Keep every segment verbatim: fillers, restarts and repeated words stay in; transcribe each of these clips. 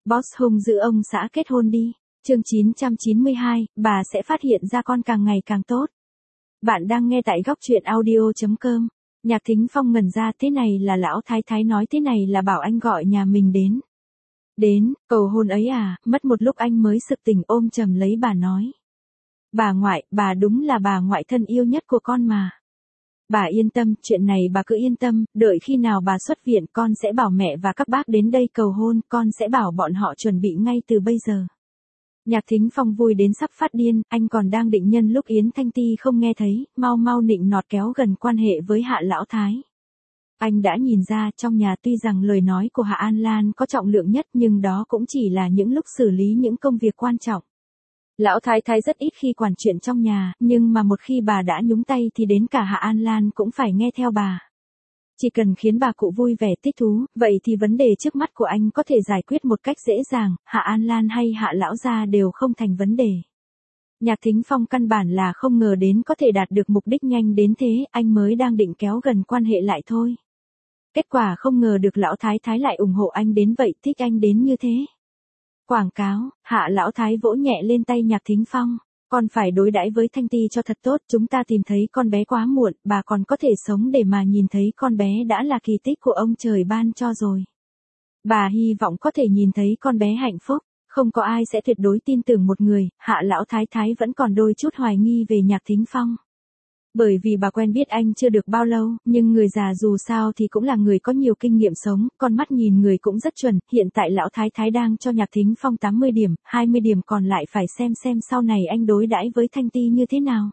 Boss hung dữ ông xã kết hôn đi. Chương chín trăm chín mươi hai, bà sẽ phát hiện ra con càng ngày càng tốt. Bạn đang nghe tại góc truyện audio chấm com. Nhạc Thính Phong ngẩn ra, thế này là lão thái thái nói thế này là bảo anh gọi nhà mình đến. Đến, cầu hôn ấy à, mất một lúc anh mới sực tỉnh ôm chầm lấy bà nói. Bà ngoại, bà đúng là bà ngoại thân yêu nhất của con mà. Bà yên tâm, chuyện này bà cứ yên tâm, đợi khi nào bà xuất viện con sẽ bảo mẹ và các bác đến đây cầu hôn, con sẽ bảo bọn họ chuẩn bị ngay từ bây giờ. Nhạc Thính Phong vui đến sắp phát điên, anh còn đang định nhân lúc Yến Thanh Ti không nghe thấy, mau mau nịnh nọt kéo gần quan hệ với Hạ Lão Thái. Anh đã nhìn ra trong nhà tuy rằng lời nói của Hạ An Lan có trọng lượng nhất nhưng đó cũng chỉ là những lúc xử lý những công việc quan trọng. Lão thái thái rất ít khi quản chuyện trong nhà, nhưng mà một khi bà đã nhúng tay thì đến cả Hạ An Lan cũng phải nghe theo bà. Chỉ cần khiến bà cụ vui vẻ thích thú, vậy thì vấn đề trước mắt của anh có thể giải quyết một cách dễ dàng, Hạ An Lan hay Hạ Lão gia đều không thành vấn đề. Nhạc Thính Phong căn bản là không ngờ đến có thể đạt được mục đích nhanh đến thế, anh mới đang định kéo gần quan hệ lại thôi. Kết quả không ngờ được Lão thái thái lại ủng hộ anh đến vậy, thích anh đến như thế. Quảng cáo, Hạ Lão thái vỗ nhẹ lên tay Nhạc Thính Phong. Con phải đối đãi với Thanh Ti cho thật tốt, chúng ta tìm thấy con bé quá muộn, bà còn có thể sống để mà nhìn thấy con bé đã là kỳ tích của ông trời ban cho rồi. Bà hy vọng có thể nhìn thấy con bé hạnh phúc, không có ai sẽ tuyệt đối tin tưởng một người, Hạ Lão thái thái vẫn còn đôi chút hoài nghi về Nhạc Thính Phong. Bởi vì bà quen biết anh chưa được bao lâu, nhưng người già dù sao thì cũng là người có nhiều kinh nghiệm sống, con mắt nhìn người cũng rất chuẩn, hiện tại Lão thái thái đang cho Nhạc Thính Phong tám mươi điểm, hai mươi điểm còn lại phải xem xem sau này anh đối đãi với Thanh Ti như thế nào.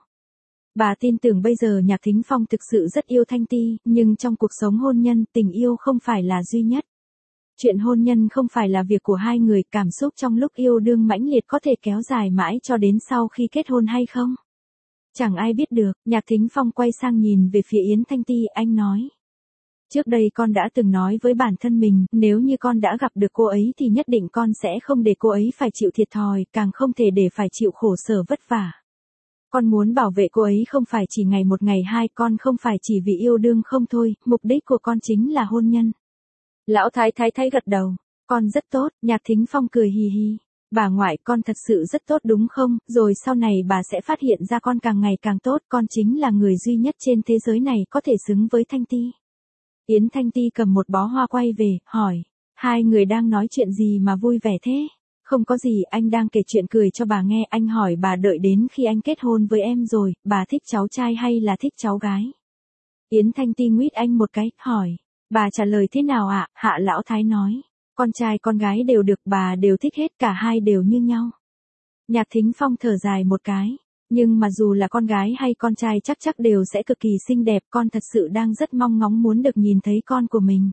Bà tin tưởng bây giờ Nhạc Thính Phong thực sự rất yêu Thanh Ti, nhưng trong cuộc sống hôn nhân, tình yêu không phải là duy nhất. Chuyện hôn nhân không phải là việc của hai người, cảm xúc trong lúc yêu đương mãnh liệt có thể kéo dài mãi cho đến sau khi kết hôn hay không? Chẳng ai biết được, Nhạc Thính Phong quay sang nhìn về phía Yến Thanh Ti, anh nói. Trước đây con đã từng nói với bản thân mình, nếu như con đã gặp được cô ấy thì nhất định con sẽ không để cô ấy phải chịu thiệt thòi, càng không thể để phải chịu khổ sở vất vả. Con muốn bảo vệ cô ấy không phải chỉ ngày một ngày hai, con không phải chỉ vì yêu đương không thôi, mục đích của con chính là hôn nhân. Lão thái thái thái gật đầu, con rất tốt, Nhạc Thính Phong cười hì hì. Bà ngoại, con thật sự rất tốt đúng không, rồi sau này bà sẽ phát hiện ra con càng ngày càng tốt, con chính là người duy nhất trên thế giới này có thể xứng với Thanh Ti. Yến Thanh Ti cầm một bó hoa quay về, hỏi, hai người đang nói chuyện gì mà vui vẻ thế? Không có gì, anh đang kể chuyện cười cho bà nghe, anh hỏi bà đợi đến khi anh kết hôn với em rồi, bà thích cháu trai hay là thích cháu gái? Yến Thanh Ti nguyết anh một cái, hỏi, bà trả lời thế nào ạ? Hạ Lão thái nói. Con trai con gái đều được, bà đều thích hết, cả hai đều như nhau. Nhạc Thính Phong thở dài một cái, nhưng mà dù là con gái hay con trai chắc chắc đều sẽ cực kỳ xinh đẹp, con thật sự đang rất mong ngóng muốn được nhìn thấy con của mình.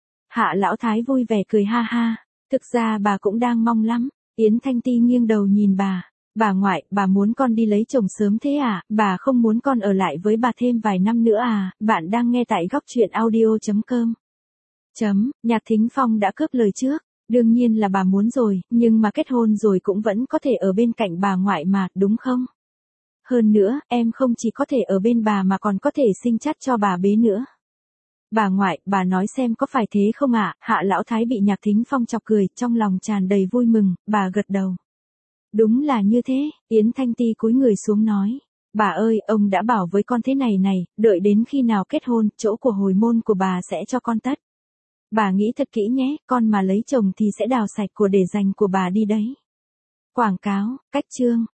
Hạ Lão thái vui vẻ cười ha ha, thực ra bà cũng đang mong lắm. Yến Thanh Ti nghiêng đầu nhìn bà, bà ngoại, bà muốn con đi lấy chồng sớm thế à, bà không muốn con ở lại với bà thêm vài năm nữa à? Bạn đang nghe tại góc truyện audio chấm com. Chấm, Nhạc Thính Phong đã cướp lời trước, đương nhiên là bà muốn rồi, nhưng mà kết hôn rồi cũng vẫn có thể ở bên cạnh bà ngoại mà, đúng không? Hơn nữa, em không chỉ có thể ở bên bà mà còn có thể sinh chắt cho bà bế nữa. Bà ngoại, bà nói xem có phải thế không ạ? Hạ Lão thái bị Nhạc Thính Phong chọc cười, trong lòng tràn đầy vui mừng, bà gật đầu. Đúng là như thế, Yến Thanh Ti cúi người xuống nói. Bà ơi, ông đã bảo với con thế này này, đợi đến khi nào kết hôn, chỗ của hồi môn của bà sẽ cho con tất. Bà nghĩ thật kỹ nhé, con mà lấy chồng thì sẽ đào sạch của để dành của bà đi đấy. Quảng cáo, cách chương.